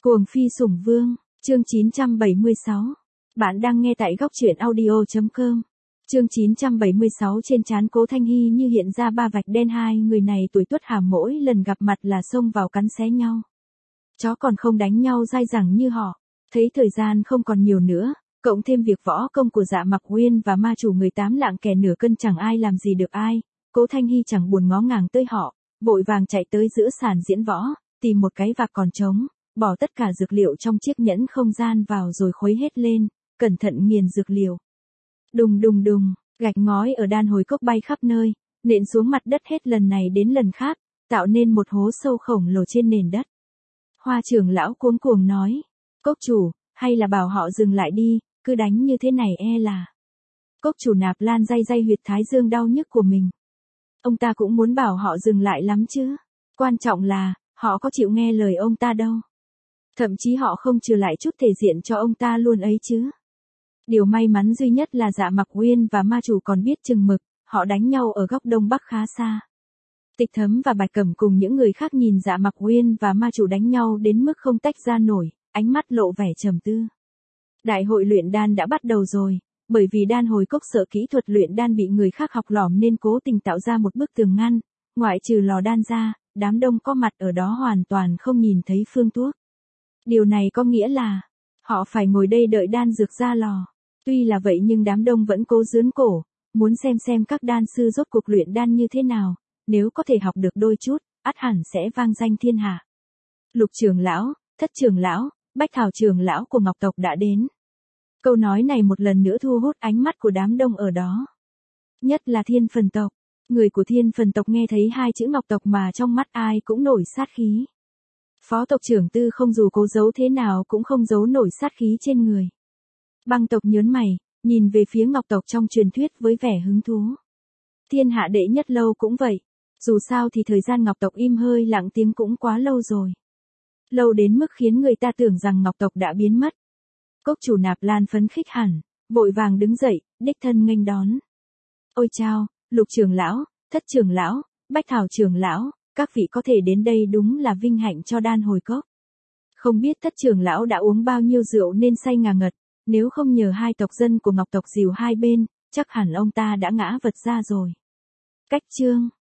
Cuồng phi sủng vương, chương 976. Bạn đang nghe tại góc truyện audio.com. Chương 976 trên trán Cố Thanh Hy như hiện ra ba vạch đen, hai người này tuổi tuất hàm mỗi lần gặp mặt là xông vào cắn xé nhau. Chó còn không đánh nhau dai dẳng như họ. Thấy thời gian không còn nhiều nữa, cộng thêm việc võ công của Dạ Mặc Uyên và ma chủ người tám lạng kẻ nửa cân chẳng ai làm gì được ai, Cố Thanh Hy chẳng buồn ngó ngàng tới họ, vội vàng chạy tới giữa sàn diễn võ, tìm một cái vạc còn trống, bỏ tất cả dược liệu trong chiếc nhẫn không gian vào rồi khuấy hết lên, cẩn thận nghiền dược liệu. Đùng đùng đùng, gạch ngói ở đan hồi cốc bay khắp nơi, nện xuống mặt đất hết lần này đến lần khác, tạo nên một hố sâu khổng lồ trên nền đất. Hoa trưởng lão cuống cuồng nói, Cốc chủ, hay là bảo họ dừng lại đi, cứ đánh như thế này e là. Cốc chủ Nạp Lan day day huyệt thái dương đau nhức của mình. Ông ta cũng muốn bảo họ dừng lại lắm chứ, quan trọng là, họ có chịu nghe lời ông ta đâu. Thậm chí họ không trừ lại chút thể diện cho ông ta luôn ấy chứ. Điều may mắn duy nhất là Dạ Mặc Uyên và ma chủ còn biết chừng mực, họ đánh nhau ở góc đông bắc khá xa. Tịch Thấm và Bạch Cẩm cùng những người khác nhìn Dạ Mặc Uyên và ma chủ đánh nhau đến mức không tách ra nổi, ánh mắt lộ vẻ trầm tư. Đại hội luyện đan đã bắt đầu rồi, bởi vì đan hồi cốc sợ kỹ thuật luyện đan bị người khác học lỏm nên cố tình tạo ra một bức tường ngăn, ngoại trừ lò đan ra, đám đông có mặt ở đó hoàn toàn không nhìn thấy phương thuốc. Điều này có nghĩa là, họ phải ngồi đây đợi đan dược ra lò. Tuy là vậy nhưng đám đông vẫn cố giương cổ, muốn xem các đan sư rốt cuộc luyện đan như thế nào, nếu có thể học được đôi chút, ắt hẳn sẽ vang danh thiên hạ. Lục trưởng lão, Thất trưởng lão, Bách Thảo trưởng lão của Ngọc tộc đã đến. Câu nói này một lần nữa thu hút ánh mắt của đám đông ở đó. Nhất là Thiên Phần tộc, người của Thiên Phần tộc nghe thấy hai chữ Ngọc tộc mà trong mắt ai cũng nổi sát khí. Phó tộc trưởng Tư Không dù cố giấu thế nào cũng không giấu nổi sát khí trên người. Băng tộc nhớn mày, nhìn về phía Ngọc tộc trong truyền thuyết với vẻ hứng thú. Thiên hạ đệ nhất lâu cũng vậy, dù sao thì thời gian Ngọc tộc im hơi lặng tiếng cũng quá lâu rồi. Lâu đến mức khiến người ta tưởng rằng Ngọc tộc đã biến mất. Cốc chủ Nạp Lan phấn khích hẳn, vội vàng đứng dậy, đích thân nghênh đón. Ôi chao, Lục trưởng lão, Thất trưởng lão, Bách Thảo trưởng lão, các vị có thể đến đây đúng là vinh hạnh cho đan hồi cốc. Không biết Thất trưởng lão đã uống bao nhiêu rượu nên say ngà ngật, nếu không nhờ hai tộc dân của Ngọc tộc dìu hai bên, chắc hẳn ông ta đã ngã vật ra rồi. Cách chương